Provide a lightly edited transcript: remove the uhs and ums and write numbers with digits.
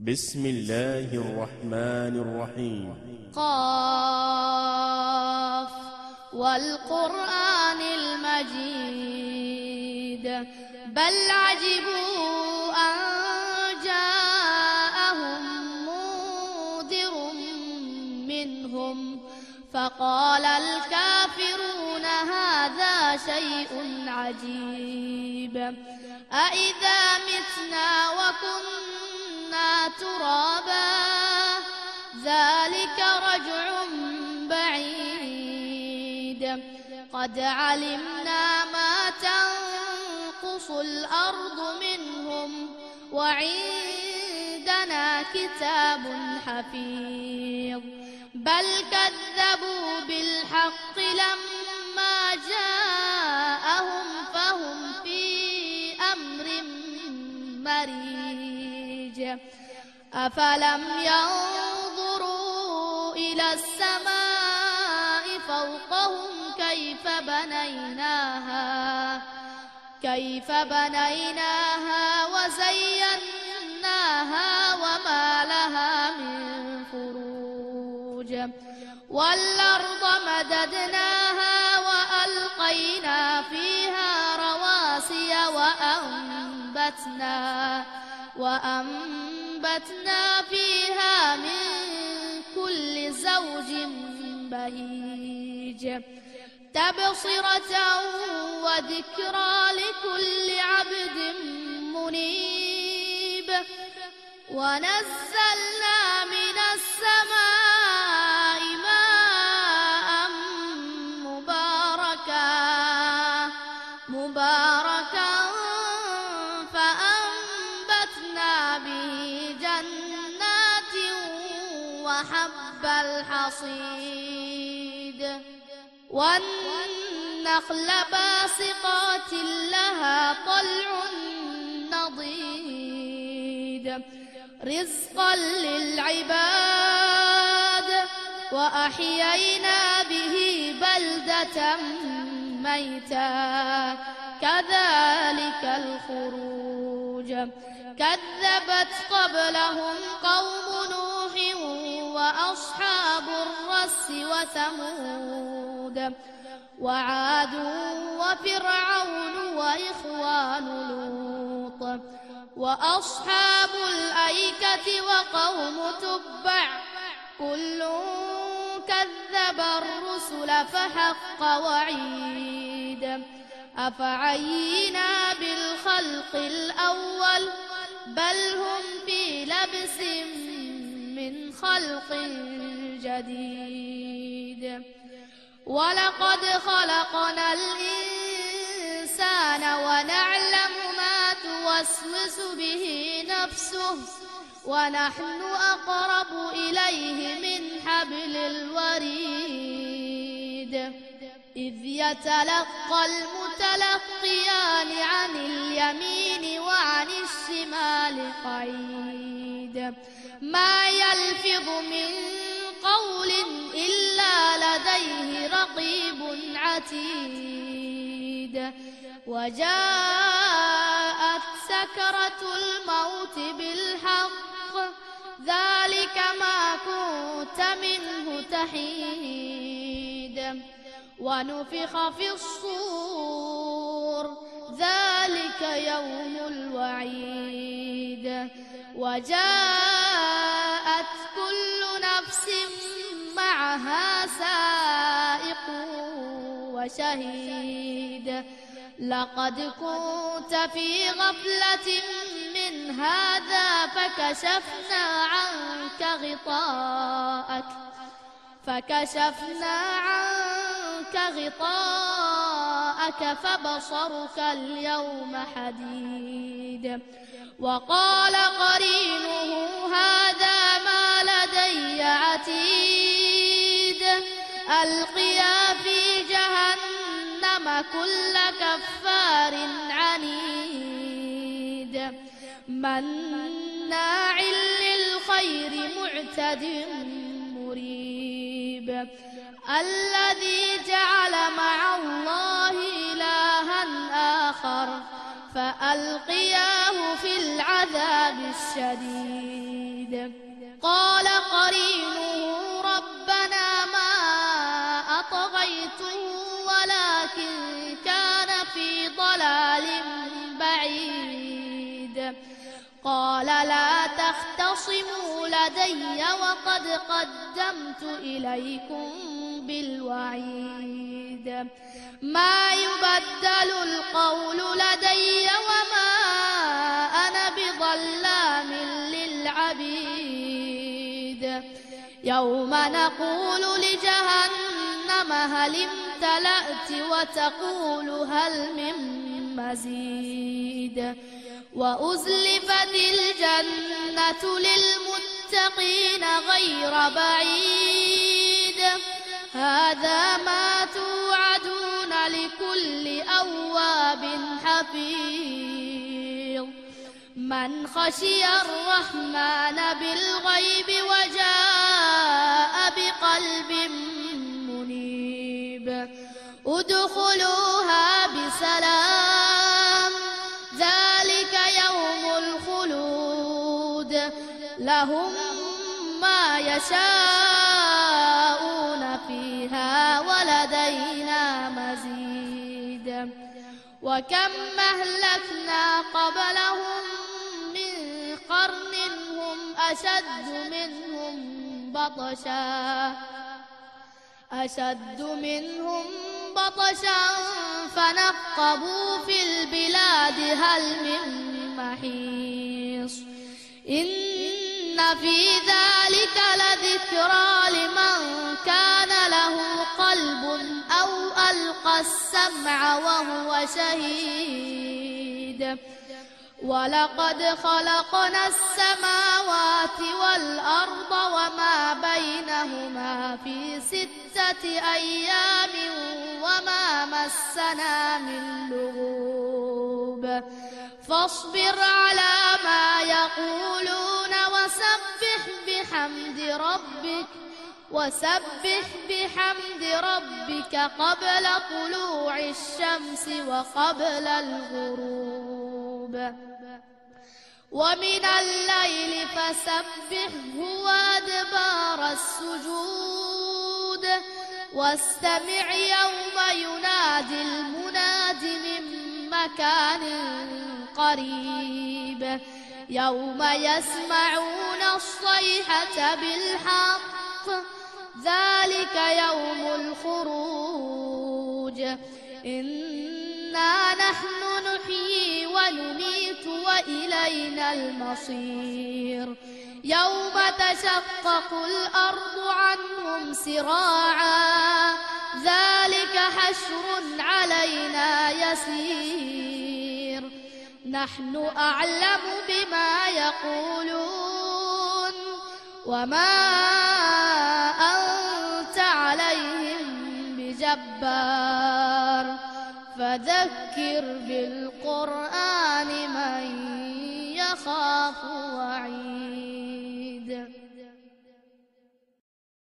بسم الله الرحمن الرحيم. قاف والقرآن المجيد بل عجبوا أن جاءهم منذر منهم فقال الكافرون هذا شيء عجيب أإذا متنا وكنا ترابا ذلك رجع بعيد قد علمنا ما تنقص الأرض منهم وعندنا كتاب حفيظ بل كذبوا بالحق لما جاءهم فهم في أمر مريج أفلم ينظروا إلى السماء فوقهم كيف بنيناها وزيناها وما لها من فروج والأرض مددناها وألقينا فيها رواسي وأنبتنا فيها من كل زوج بهيج تبصرة وذكرى لكل عبد منيب ونزلنا من السماء ماء مباركا فأنبتنا به جنات وحب الحصيد والنخل باسقات لها طلع نضيد رزقا للعباد وأحيينا به بلدة ميتا كذلك الخروج كذبت قبلهم قوم نوح وأصحاب الرس وثمود وعاد وفرعون وإخوان لوط وأصحاب الأيكة وقوم تبع كل كذب الرسل فحق وعيد أفعينا بالخلق الأول بل هم في لبس من خلق جديد ولقد خلقنا الإنسان ونعلم ما توسوس به نفسه ونحن أقرب إليه من حبل الوريد إذ يتلقى المتلقيان عن اليمين وعن الشمال قعيد ما يلفظ من قول إلا لديه رقيب عتيد وجاءت سكرة الموت بالحق ذلك ما كنت منه تحيد ونفخ في الصور ذلك يوم الوعيد وجاءت كل نفس معها سائق وشهيد لقد كنت في غفلة من هذا فكشفنا عنك غطاءك فبصرك اليوم حديد وقال قرينه هذا ما لدي عتيد ألقيا في جهنم كل كفار عنيد مناع للخير معتد مريب الذي جعل مع الله إلها آخر فألقياه في العذاب الشديد. قال قرينه ربنا ما أطغيته ولكن كان في ضلال بعيد. قال لا تختصموا لدي وقد قدمت إليكم بالوعيد. ما يبدل القول لدي وما أنا بظلام للعبيد. يوم نقول لجهنم هل امتلأت وتقول هل من مزيد. وأزلفت الجنة للمتقين غير بعيد. هذا ما توعدون لكل أواب حفيظ. من خشي الرحمن بالغيب وجاء بقلب منيب. ادخلوها بسلام ذلك يوم الخلود. لهم ما يشاءون فيها ولدينا مزيد. وكم أهلكنا قبلهم من قرن هم أشد منهم بطشا فنقبوا في البلاد هل من محيص. إن في ذلك لذكرى لمن كان له قلب أو ألقى السمع وهو شهيد. ولقد خلقنا السماوات والأرض وما بينهما في 6 أيام وما مسنا من لغوب. فاصبر على ما يقولون وسبح بحمد ربك قبل طلوع الشمس وقبل الغروب. ومن الليل فسبحه وأدبار السجود. واستمع يوم ينادي المناد من مكان قريب. يوم يسمعون الصيحة بالحق ذلك يوم الخروج. إنا نحن نحيي ونميت وإلينا المصير. يوم تشقق الأرض عنهم سراعا ذلك حشر علينا يسير. نحن أعلم بما يقولون وما أنت عليهم بجبار. فذكر بالقرآن من يخاف وعيد.